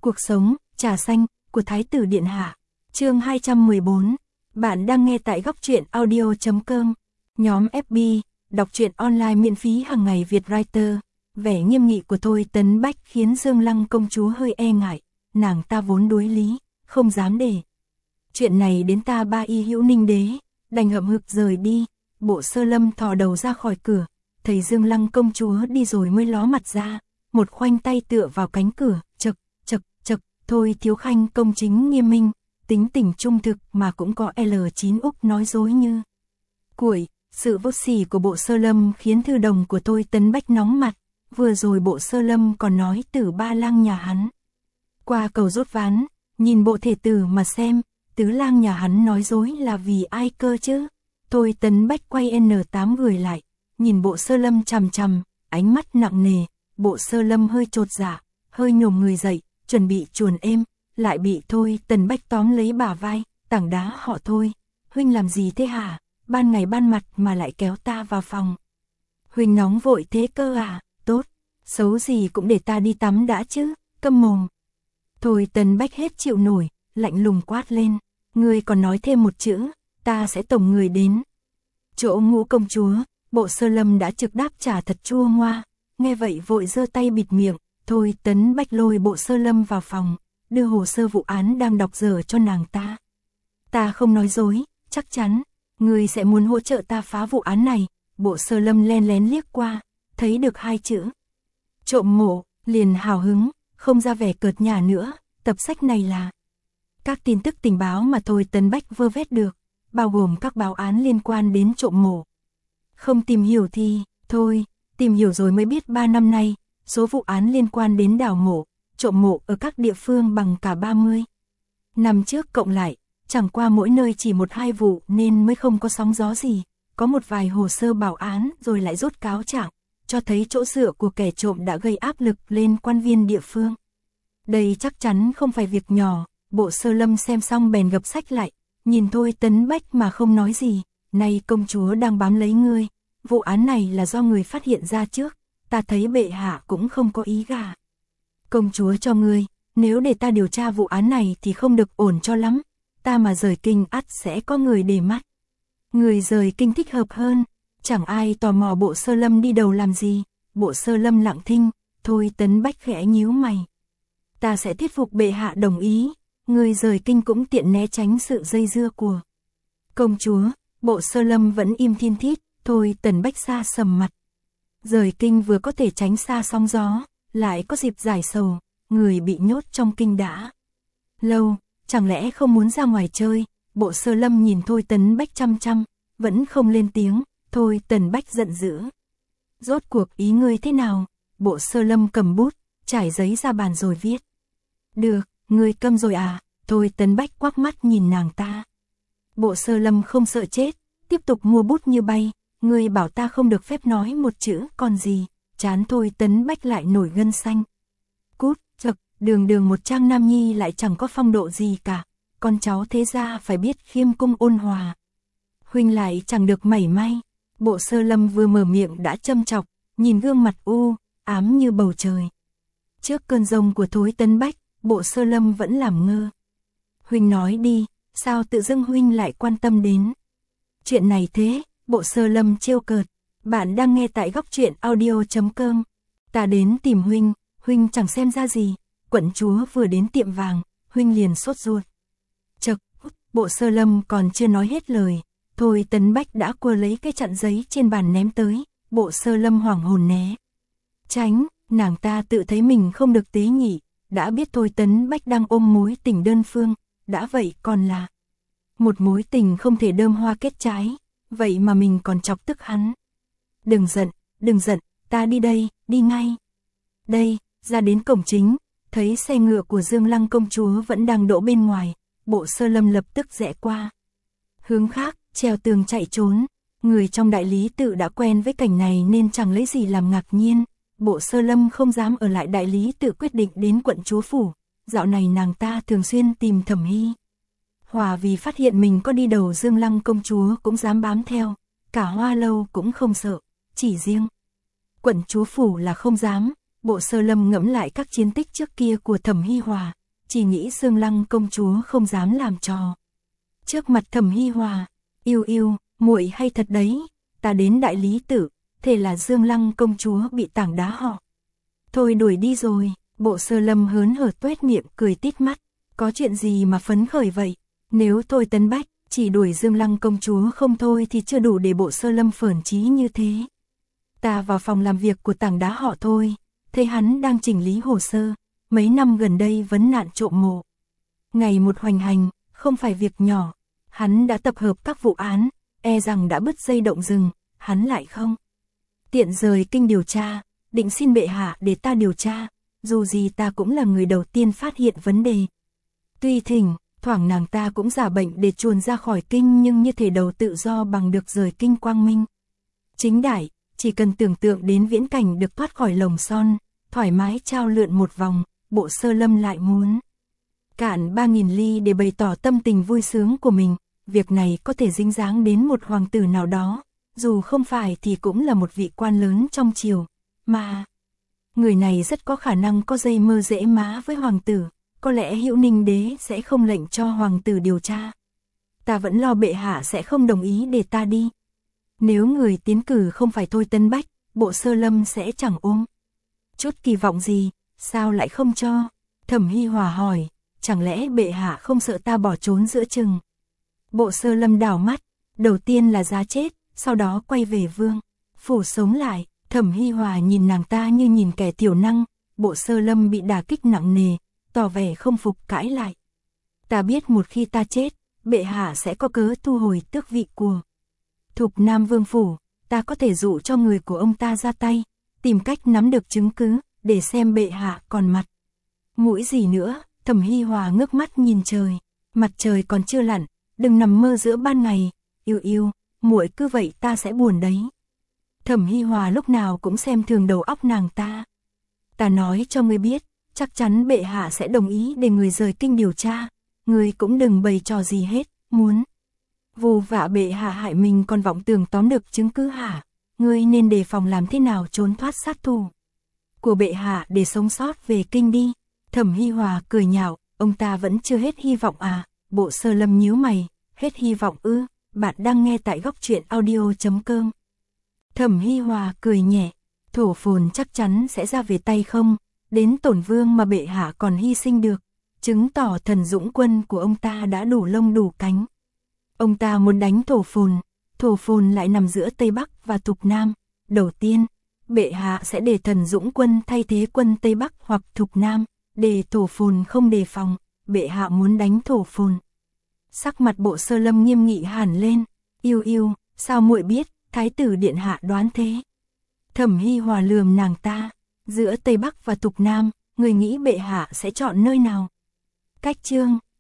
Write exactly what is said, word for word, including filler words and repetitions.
Cuộc sống, trà xanh, của Thái tử Điện Hạ. Chương hai trăm mười bốn. Bạn đang nghe tại góc truyện audio chấm com. Nhóm ép bê, đọc truyện online miễn phí hàng ngày Việt Writer. Vẻ nghiêm nghị của Thôi Tấn Bách khiến Dương Lăng công chúa hơi e ngại. Nàng ta vốn đối lý, không dám để chuyện này đến ta ba y hữu Ninh đế, đành hậm hực rời đi. Bộ Sơ Lâm thò đầu ra khỏi cửa, thấy Dương Lăng công chúa đi rồi mới ló mặt ra, một khoanh tay tựa vào cánh cửa, chậc, chậc, chậc. Thôi Thiếu Khanh công chính nghiêm minh, tính tình trung thực mà cũng có L chín Úc nói dối như cuội. Sự vô sỉ của Bộ Sơ Lâm khiến thư đồng của Thôi Tấn Bách nóng mặt. Vừa rồi Bộ Sơ Lâm còn nói Tử Ba Lang nhà hắn qua cầu rút ván, nhìn bộ thể tử mà xem, Tứ Lang nhà hắn nói dối là vì ai cơ chứ? Thôi Tấn Bách quay N tám gửi lại, nhìn Bộ Sơ Lâm chằm chằm, ánh mắt nặng nề. Bộ Sơ Lâm hơi chột dạ, hơi nhổm người dậy, chuẩn bị chuồn êm, lại bị Thôi Tấn Bách tóm lấy bả vai, tảng đá họ Thôi. Huynh làm gì thế hả? Ban ngày ban mặt mà lại kéo ta vào phòng. Huynh nóng vội thế cơ à? Tốt, xấu gì cũng để ta đi tắm đã chứ, câm mồm. Thôi Tấn Bách hết chịu nổi, lạnh lùng quát lên. Ngươi còn nói thêm một chữ, ta sẽ tổng người đến chỗ Ngũ công chúa. Bộ Sơ Lâm đã trực đáp trả thật chua ngoa, nghe vậy vội giơ tay bịt miệng. Thôi Tấn Bách lôi Bộ Sơ Lâm vào phòng, đưa hồ sơ vụ án đang đọc dở cho nàng ta. Ta không nói dối, chắc chắn, ngươi sẽ muốn hỗ trợ ta phá vụ án này. Bộ Sơ Lâm len lén liếc qua, thấy được hai chữ trộm mộ, liền hào hứng, không ra vẻ cợt nhả nữa. Tập sách này là các tin tức tình báo mà Thôi Tấn Bách vơ vét được, bao gồm các báo án liên quan đến trộm mộ. Không tìm hiểu thì, thôi, tìm hiểu rồi mới biết ba năm nay, số vụ án liên quan đến đào mộ, trộm mộ ở các địa phương bằng cả ba mươi năm trước cộng lại, chẳng qua mỗi nơi chỉ một hai vụ nên mới không có sóng gió gì, có một vài hồ sơ bảo án rồi lại rút cáo trạng, cho thấy chỗ dựa của kẻ trộm đã gây áp lực lên quan viên địa phương. Đây chắc chắn không phải việc nhỏ. Bộ Sơ Lâm xem xong bèn gập sách lại, nhìn Thôi Tấn Bách mà không nói gì. Nay công chúa đang bám lấy ngươi, vụ án này là do người phát hiện ra trước, ta thấy bệ hạ cũng không có ý gà công chúa cho ngươi, nếu để ta điều tra vụ án này thì không được ổn cho lắm, ta mà rời kinh ắt sẽ có người để mắt. Người rời kinh thích hợp hơn, chẳng ai tò mò Bộ Sơ Lâm đi đầu làm gì. Bộ Sơ Lâm lặng thinh. Thôi Tấn Bách khẽ nhíu mày. Ta sẽ thuyết phục bệ hạ đồng ý, người rời kinh cũng tiện né tránh sự dây dưa của công chúa. Bộ Sơ Lâm vẫn im thiên thít. Thôi Tấn Bách xa sầm mặt. Rời kinh vừa có thể tránh xa sóng gió, lại có dịp giải sầu. Người bị nhốt trong kinh đã lâu, chẳng lẽ không muốn ra ngoài chơi? Bộ Sơ Lâm nhìn Thôi Tấn Bách chăm chăm, vẫn không lên tiếng. Thôi Tấn Bách giận dữ. Rốt cuộc ý ngươi thế nào? Bộ Sơ Lâm cầm bút, trải giấy ra bàn rồi viết. Được, ngươi câm rồi à? Thôi Tấn Bách quắc mắt nhìn nàng ta. Bộ Sơ Lâm không sợ chết, tiếp tục mua bút như bay. Ngươi bảo ta không được phép nói một chữ còn gì? Chán Thôi Tấn Bách lại nổi gân xanh. Cút, chậc, đường đường một trang nam nhi lại chẳng có phong độ gì cả. Con cháu thế ra phải biết khiêm cung ôn hòa. Huynh lại chẳng được mảy may. Bộ Sơ Lâm vừa mở miệng đã châm chọc, nhìn gương mặt u ám như bầu trời. Trước cơn giông của Thôi Tấn Bách, Bộ Sơ Lâm vẫn làm ngơ. Huynh nói đi, sao tự dưng huynh lại quan tâm đến chuyện này thế? Bộ Sơ Lâm trêu cợt. Bạn đang nghe tại góc truyện audio chấm com. Ta đến tìm huynh, huynh chẳng xem ra gì. Quận chúa vừa đến tiệm vàng, huynh liền sốt ruột. Chậc, Bộ Sơ Lâm còn chưa nói hết lời, Thôi Tấn Bách đã quơ lấy cái chặn giấy trên bàn ném tới. Bộ Sơ Lâm hoảng hồn né tránh. Nàng ta tự thấy mình không được tế nhị, đã biết Thôi Tấn Bách đang ôm mối tình đơn phương, đã vậy còn là một mối tình không thể đơm hoa kết trái, vậy mà mình còn chọc tức hắn. Đừng giận, đừng giận, ta đi đây, đi ngay. Đây, ra đến cổng chính, thấy xe ngựa của Dương Lăng công chúa vẫn đang đỗ bên ngoài. Bộ Sơ Lâm lập tức rẽ qua hướng khác, trèo tường chạy trốn. Người trong đại lý tự đã quen với cảnh này nên chẳng lấy gì làm ngạc nhiên. Bộ Sơ Lâm không dám ở lại đại lý tự, quyết định đến quận chúa phủ. Dạo này nàng ta thường xuyên tìm Thẩm Hy Hòa, vì phát hiện mình có đi đầu Dương Lăng công chúa cũng dám bám theo. Cả Hoa Lâu cũng không sợ, chỉ riêng quận chúa phủ là không dám. Bộ Sơ Lâm ngẫm lại các chiến tích trước kia của Thẩm Hi Hòa, chỉ nghĩ Dương Lăng công chúa không dám làm trò. Trước mặt Thẩm Hi Hòa, yêu yêu, muội hay thật đấy, ta đến đại lý tự, thế là Dương Lăng công chúa bị tảng đá họ. Thôi đuổi đi rồi, Bộ Sơ Lâm hớn hở tuét miệng cười tít mắt, có chuyện gì mà phấn khởi vậy, nếu Thôi Tấn Bách chỉ đuổi Dương Lăng công chúa không thôi thì chưa đủ để Bộ Sơ Lâm phởn chí như thế. Ta vào phòng làm việc của tảng đá họ Thôi, thấy hắn đang chỉnh lý hồ sơ, mấy năm gần đây vấn nạn trộm mộ. Ngày một hoành hành, không phải việc nhỏ, hắn đã tập hợp các vụ án, e rằng đã bứt dây động rừng, hắn lại không tiện rời kinh điều tra, định xin bệ hạ để ta điều tra, dù gì ta cũng là người đầu tiên phát hiện vấn đề. Tuy thỉnh, thoảng nàng ta cũng giả bệnh để chuồn ra khỏi kinh nhưng như thể đầu tự do bằng được rời kinh quang minh. Chính đại, chỉ cần tưởng tượng đến viễn cảnh được thoát khỏi lồng son, thoải mái trao lượn một vòng, Bộ Sơ Lâm lại muốn cạn ba nghìn ly để bày tỏ tâm tình vui sướng của mình, việc này có thể dính dáng đến một hoàng tử nào đó, dù không phải thì cũng là một vị quan lớn trong triều, mà người này rất có khả năng có dây mơ dễ má với hoàng tử, có lẽ Hữu Ninh đế sẽ không lệnh cho hoàng tử điều tra. Ta vẫn lo bệ hạ sẽ không đồng ý để ta đi. Nếu người tiến cử không phải Thôi Tấn Bách, Bộ Sơ Lâm sẽ chẳng ôm chút kỳ vọng gì, sao lại không cho? Thẩm Hi Hòa hỏi, chẳng lẽ bệ hạ không sợ ta bỏ trốn giữa chừng? Bộ Sơ Lâm đảo mắt, đầu tiên là giá chết, sau đó quay về vương phủ sống lại. Thẩm Hi Hòa nhìn nàng ta như nhìn kẻ tiểu năng, Bộ Sơ Lâm bị đả kích nặng nề, tỏ vẻ không phục cãi lại. Ta biết một khi ta chết, bệ hạ sẽ có cớ thu hồi tước vị của Thục Nam Vương phủ, ta có thể dụ cho người của ông ta ra tay, tìm cách nắm được chứng cứ, để xem bệ hạ còn mặt mũi gì nữa. Thẩm Hi Hòa ngước mắt nhìn trời, mặt trời còn chưa lặn, đừng nằm mơ giữa ban ngày, yêu yêu, muội cứ vậy ta sẽ buồn đấy. Thẩm Hi Hòa lúc nào cũng xem thường đầu óc nàng ta. Ta nói cho ngươi biết, chắc chắn bệ hạ sẽ đồng ý để người rời kinh điều tra, ngươi cũng đừng bày trò gì hết, muốn vù vạ bệ hạ hại mình còn vọng tưởng tóm được chứng cứ hả? Ngươi nên đề phòng làm thế nào trốn thoát sát thủ của bệ hạ để sống sót về kinh đi. Thẩm Hi Hòa cười nhạo, ông ta vẫn chưa hết hy vọng à? Bộ Sơ Lâm nhíu mày, hết hy vọng ư? Bạn đang nghe tại góc truyện audio chấm com. Thẩm Hi Hòa cười nhẹ, thổ phồn chắc chắn sẽ ra về tay không, đến tổn vương mà bệ hạ còn hy sinh được, chứng tỏ thần dũng quân của ông ta đã đủ lông đủ cánh. Ông ta muốn đánh thổ phồn, thổ phồn lại nằm giữa Tây Bắc và Thục Nam. Đầu tiên, bệ hạ sẽ để thần dũng quân thay thế quân Tây Bắc hoặc Thục Nam, để thổ phồn không đề phòng, bệ hạ muốn đánh thổ phồn. Sắc mặt Bộ Sơ Lâm nghiêm nghị hẳn lên, yêu yêu, sao muội biết? Thái tử điện hạ đoán thế. Thẩm Hi Hòa lườm nàng ta, giữa Tây Bắc và Thục Nam, người nghĩ bệ hạ sẽ chọn nơi nào? Cách chương